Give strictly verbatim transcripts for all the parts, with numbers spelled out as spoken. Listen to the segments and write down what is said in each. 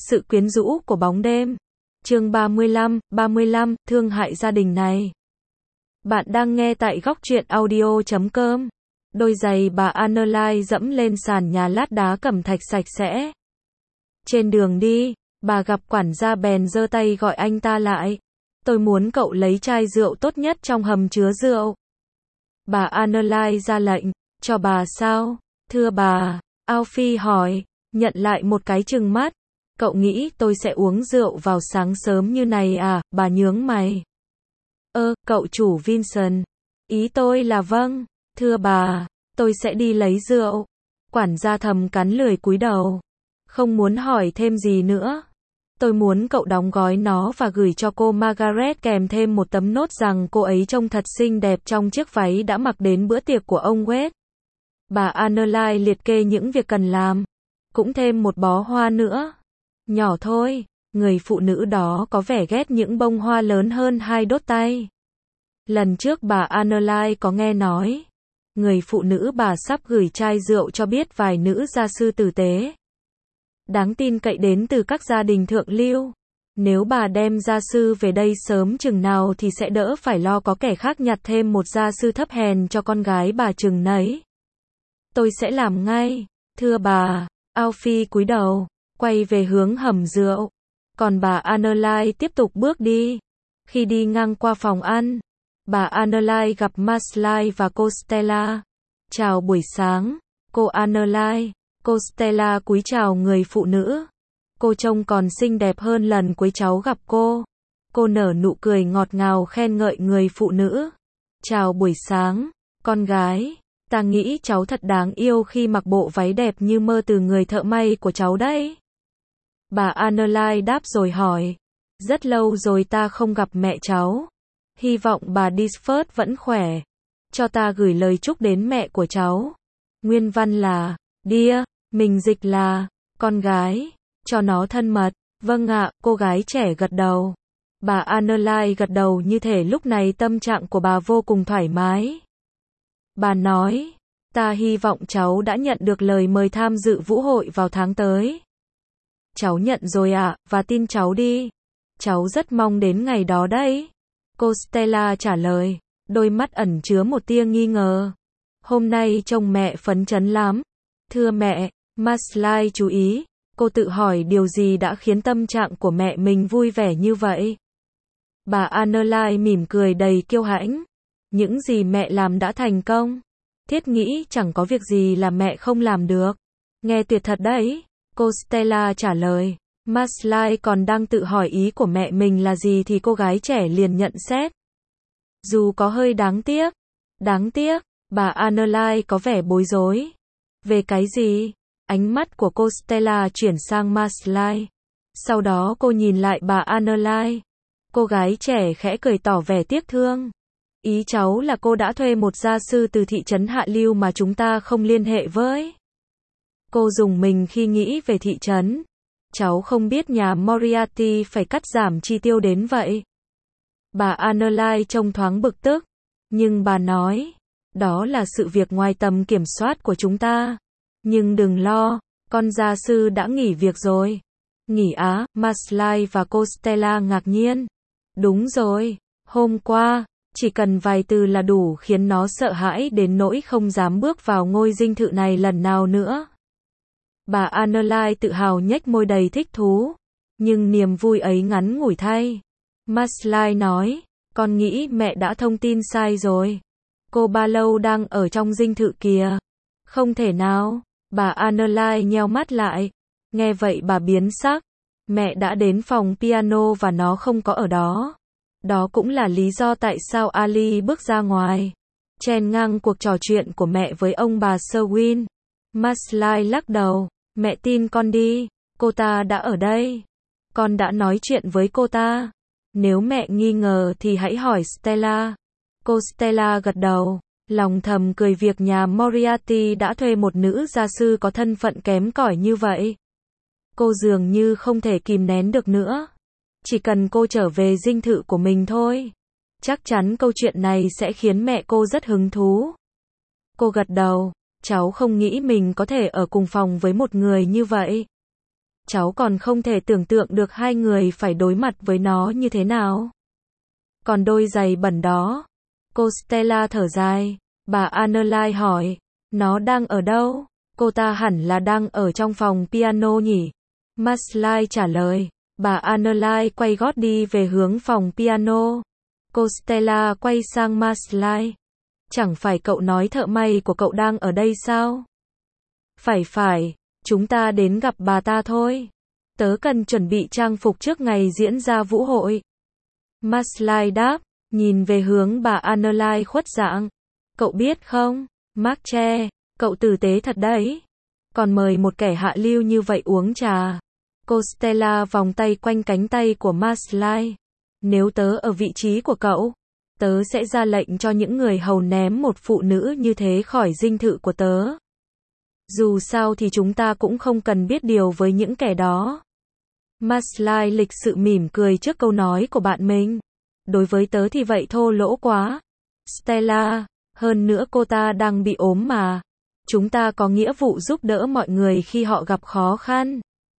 Sự quyến rũ của bóng đêm. Chương ba mươi lăm, ba mươi lăm, thương hại gia đình này. Bạn đang nghe tại góc truyện audio chấm com. Đôi giày bà Annerly dẫm lên sàn nhà lát đá cẩm thạch sạch sẽ. Trên đường đi, bà gặp quản gia bèn giơ tay gọi anh ta lại. Tôi muốn cậu lấy chai rượu tốt nhất trong hầm chứa rượu. Bà Annerly ra lệnh. Cho bà sao? Thưa bà, Alfie hỏi, nhận lại một cái trừng mắt. Cậu nghĩ tôi sẽ uống rượu vào sáng sớm như này à? Bà nhướng mày. Ơ, cậu chủ Vincent. Ý tôi là vâng. Thưa bà, tôi sẽ đi lấy rượu. Quản gia thầm cắn lưỡi cúi đầu. Không muốn hỏi thêm gì nữa. Tôi muốn cậu đóng gói nó và gửi cho cô Margaret kèm thêm một tấm nốt rằng cô ấy trông thật xinh đẹp trong chiếc váy đã mặc đến bữa tiệc của ông West. Bà Annerly liệt kê những việc cần làm. Cũng thêm một bó hoa nữa. Nhỏ thôi, người phụ nữ đó có vẻ ghét những bông hoa lớn hơn hai đốt tay. Lần trước bà Annerly có nghe nói, người phụ nữ bà sắp gửi chai rượu cho biết vài nữ gia sư tử tế. Đáng tin cậy đến từ các gia đình thượng lưu. Nếu bà đem gia sư về đây sớm chừng nào thì sẽ đỡ phải lo có kẻ khác nhặt thêm một gia sư thấp hèn cho con gái bà chừng nấy. Tôi sẽ làm ngay, thưa bà. Alfie cúi đầu, quay về hướng hầm rượu. Còn bà Annerly tiếp tục bước đi. Khi đi ngang qua phòng ăn, bà Annerly gặp Maslai và cô Stella. Chào buổi sáng, cô Annerly. Cô Stella cúi chào người phụ nữ. Cô trông còn xinh đẹp hơn lần cuối cháu gặp cô. Cô nở nụ cười ngọt ngào khen ngợi người phụ nữ. Chào buổi sáng, con gái. Ta nghĩ cháu thật đáng yêu khi mặc bộ váy đẹp như mơ từ người thợ may của cháu đấy. Bà Annerly đáp rồi hỏi. Rất lâu rồi ta không gặp mẹ cháu. Hy vọng bà Disford vẫn khỏe. Cho ta gửi lời chúc đến mẹ của cháu. Nguyên văn là, Dear, mình dịch là, con gái, cho nó thân mật. Vâng ạ, cô gái trẻ gật đầu. Bà Annerly gật đầu như thể lúc này tâm trạng của bà vô cùng thoải mái. Bà nói, ta hy vọng cháu đã nhận được lời mời tham dự vũ hội vào tháng tới. Cháu nhận rồi ạ, à, và tin cháu đi. Cháu rất mong đến ngày đó đấy. Cô Stella trả lời, đôi mắt ẩn chứa một tia nghi ngờ. Hôm nay trông mẹ phấn chấn lắm. Thưa mẹ, Maslai chú ý. Cô tự hỏi điều gì đã khiến tâm trạng của mẹ mình vui vẻ như vậy. Bà Annerly mỉm cười đầy kiêu hãnh. Những gì mẹ làm đã thành công. Thiết nghĩ chẳng có việc gì là mẹ không làm được. Nghe tuyệt thật đấy. Cô Stella trả lời. Maslai còn đang tự hỏi ý của mẹ mình là gì thì cô gái trẻ liền nhận xét. Dù có hơi đáng tiếc. Đáng tiếc, bà Annerly có vẻ bối rối. Về cái gì? Ánh mắt của cô Stella chuyển sang Maslai. Sau đó cô nhìn lại bà Annerly. Cô gái trẻ khẽ cười tỏ vẻ tiếc thương. Ý cháu là cô đã thuê một gia sư từ thị trấn hạ lưu mà chúng ta không liên hệ với. Cô dùng mình khi nghĩ về thị trấn. Cháu không biết nhà Moriarty phải cắt giảm chi tiêu đến vậy. Bà Annerly trông thoáng bực tức. Nhưng bà nói, đó là sự việc ngoài tầm kiểm soát của chúng ta. Nhưng đừng lo, con gia sư đã nghỉ việc rồi. Nghỉ á? Maslai và cô Stella ngạc nhiên. Đúng rồi, hôm qua. Chỉ cần vài từ là đủ khiến nó sợ hãi đến nỗi không dám bước vào ngôi dinh thự này lần nào nữa. Bà Annerly tự hào nhếch môi đầy thích thú. Nhưng niềm vui ấy ngắn ngủi thay. Maslai nói, con nghĩ mẹ đã thông tin sai rồi. Cô ba lâu đang ở trong dinh thự kìa. Không thể nào. Bà Annerly nheo mắt lại. Nghe vậy bà biến sắc. Mẹ đã đến phòng piano và nó không có ở đó. Đó cũng là lý do tại sao Ali bước ra ngoài. Chen ngang cuộc trò chuyện của mẹ với ông bà Sherwin. Maslai lắc đầu. Mẹ tin con đi. Cô ta đã ở đây. Con đã nói chuyện với cô ta. Nếu mẹ nghi ngờ thì hãy hỏi Stella. Cô Stella gật đầu. Lòng thầm cười việc nhà Moriarty đã thuê một nữ gia sư có thân phận kém cỏi như vậy. Cô dường như không thể kìm nén được nữa. Chỉ cần cô trở về dinh thự của mình thôi. Chắc chắn câu chuyện này sẽ khiến mẹ cô rất hứng thú. Cô gật đầu. Cháu không nghĩ mình có thể ở cùng phòng với một người như vậy. cháu còn không thể tưởng tượng được hai người phải đối mặt với nó như thế nào. Còn đôi giày bẩn đó. Cô Stella thở dài. Bà Annerly hỏi. Nó đang ở đâu? Cô ta hẳn là đang ở trong phòng piano nhỉ? Maslai trả lời. Bà Annerly quay gót đi về hướng phòng piano. Cô Stella quay sang Maslai. Chẳng phải cậu nói thợ may của cậu đang ở đây sao? Phải phải, chúng ta đến gặp bà ta thôi. Tớ cần chuẩn bị trang phục trước ngày diễn ra vũ hội. Maslai đáp, nhìn về hướng bà Annerly khuất dạng. Cậu biết không, Marche, cậu tử tế thật đấy. Còn mời một kẻ hạ lưu như vậy uống trà. Cô Stella vòng tay quanh cánh tay của Maslai. Nếu tớ ở vị trí của cậu, tớ sẽ ra lệnh cho những người hầu ném một phụ nữ như thế khỏi dinh thự của tớ. Dù sao thì chúng ta cũng không cần biết điều với những kẻ đó. Maslai lịch sự mỉm cười trước câu nói của bạn mình. Đối với tớ thì vậy thô lỗ quá. Stella, hơn nữa cô ta đang bị ốm mà. Chúng ta có nghĩa vụ giúp đỡ mọi người khi họ gặp khó khăn.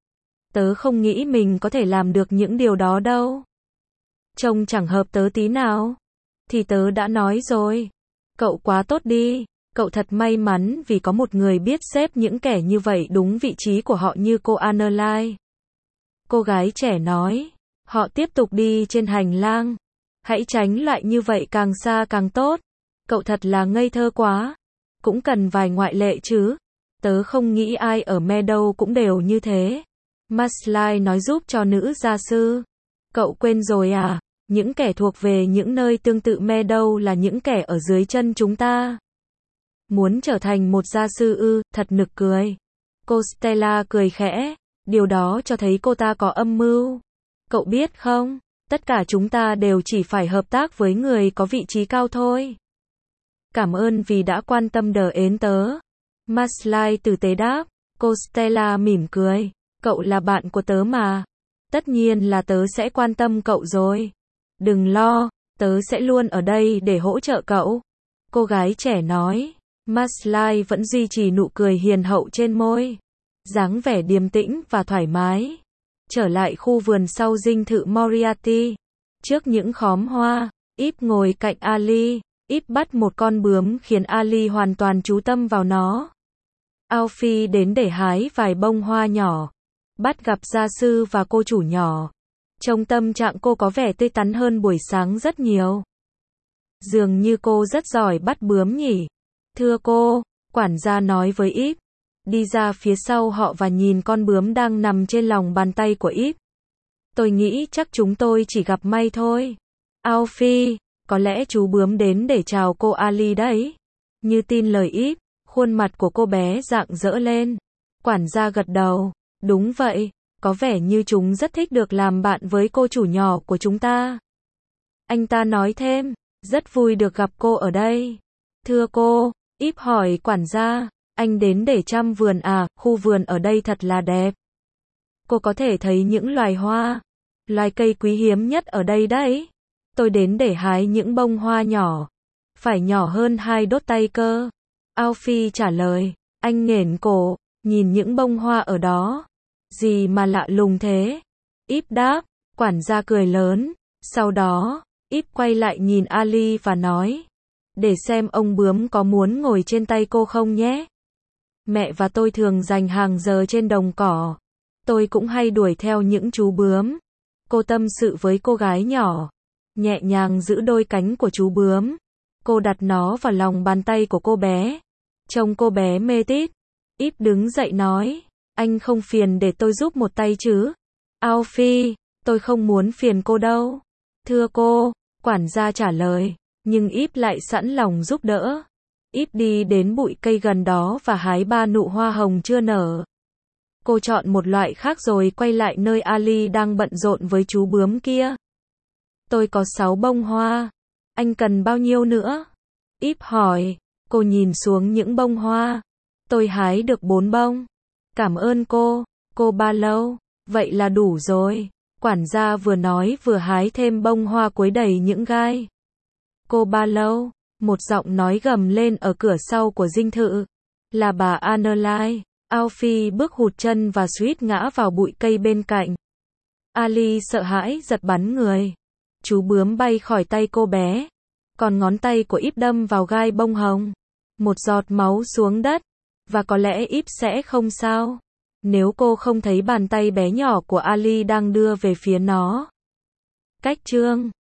Tớ không nghĩ mình có thể làm được những điều đó đâu. Trông chẳng hợp tớ tí nào. Thì tớ đã nói rồi. Cậu quá tốt đi. Cậu thật may mắn vì có một người biết xếp những kẻ như vậy đúng vị trí của họ như cô Annerly. Cô gái trẻ nói. Họ tiếp tục đi trên hành lang. Hãy tránh loại như vậy càng xa càng tốt. Cậu thật là ngây thơ quá. Cũng cần vài ngoại lệ chứ. Tớ không nghĩ ai ở Meadow cũng đều như thế. Maslai nói giúp cho nữ gia sư. Cậu quên rồi à? Những kẻ thuộc về những nơi tương tự Meadow là những kẻ ở dưới chân chúng ta. Muốn trở thành một gia sư ư, thật nực cười. Cô Stella cười khẽ. Điều đó cho thấy cô ta có âm mưu. Cậu biết không, tất cả chúng ta đều chỉ phải hợp tác với người có vị trí cao thôi. Cảm ơn vì đã quan tâm đờ ến tớ. Maslai tử tế đáp. Cô Stella mỉm cười. Cậu là bạn của tớ mà. Tất nhiên là tớ sẽ quan tâm cậu rồi. Đừng lo, tớ sẽ luôn ở đây để hỗ trợ cậu. Cô gái trẻ nói. Maslai vẫn duy trì nụ cười hiền hậu trên môi. Dáng vẻ điềm tĩnh và thoải mái. Trở lại khu vườn sau dinh thự Moriarty. Trước những khóm hoa, Ip ngồi cạnh Ali. Ip bắt một con bướm khiến Ali hoàn toàn chú tâm vào nó. Alfie đến để hái vài bông hoa nhỏ. Bắt gặp gia sư và cô chủ nhỏ. Trông tâm trạng cô có vẻ tươi tắn hơn buổi sáng rất nhiều. Dường như cô rất giỏi bắt bướm nhỉ. Thưa cô, quản gia nói với Ip. Đi ra phía sau họ và nhìn con bướm đang nằm trên lòng bàn tay của Ip. Tôi nghĩ chắc chúng tôi chỉ gặp may thôi. Alfie, có lẽ chú bướm đến để chào cô Ali đấy. Như tin lời Ip, khuôn mặt của cô bé rạng rỡ lên. Quản gia gật đầu. Đúng vậy, có vẻ như chúng rất thích được làm bạn với cô chủ nhỏ của chúng ta. Anh ta nói thêm, rất vui được gặp cô ở đây. Thưa cô, Ip hỏi quản gia, anh đến để chăm vườn à, khu vườn ở đây thật là đẹp. Cô có thể thấy những loài hoa, loài cây quý hiếm nhất ở đây đấy. Tôi đến để hái những bông hoa nhỏ, phải nhỏ hơn hai đốt tay cơ. Alfie trả lời, anh nghển cổ, nhìn những bông hoa ở đó. Gì mà lạ lùng thế? Ip đáp, quản gia cười lớn. Sau đó, Ip quay lại nhìn Ali và nói, để xem ông bướm có muốn ngồi trên tay cô không nhé. Mẹ và tôi thường dành hàng giờ trên đồng cỏ. Tôi cũng hay đuổi theo những chú bướm. Cô tâm sự với cô gái nhỏ. Nhẹ nhàng giữ đôi cánh của chú bướm. Cô đặt nó vào lòng bàn tay của cô bé. Trông cô bé mê tít. Ip đứng dậy nói, anh không phiền để tôi giúp một tay chứ? Alfie, tôi không muốn phiền cô đâu. Thưa cô, quản gia trả lời, nhưng Ip lại sẵn lòng giúp đỡ. Ip đi đến bụi cây gần đó và hái ba nụ hoa hồng chưa nở. Cô chọn một loại khác rồi quay lại nơi Ali đang bận rộn với chú bướm kia. Tôi có sáu bông hoa. Anh cần bao nhiêu nữa? Ip hỏi. Cô nhìn xuống những bông hoa. Tôi hái được bốn bông. Cảm ơn cô. Cô ba lâu. Vậy là đủ rồi. Quản gia vừa nói vừa hái thêm bông hoa quấy đầy những gai. Cô ba lâu. Một giọng nói gầm lên ở cửa sau của dinh thự. Là bà Annerly. Alfie bước hụt chân và suýt ngã vào bụi cây bên cạnh. Ali sợ hãi giật bắn người. Chú bướm bay khỏi tay cô bé. Còn ngón tay của Íp đâm vào gai bông hồng. Một giọt máu xuống đất. Và có lẽ Íp sẽ không sao. Nếu cô không thấy bàn tay bé nhỏ của Ali đang đưa về phía nó. Cách chương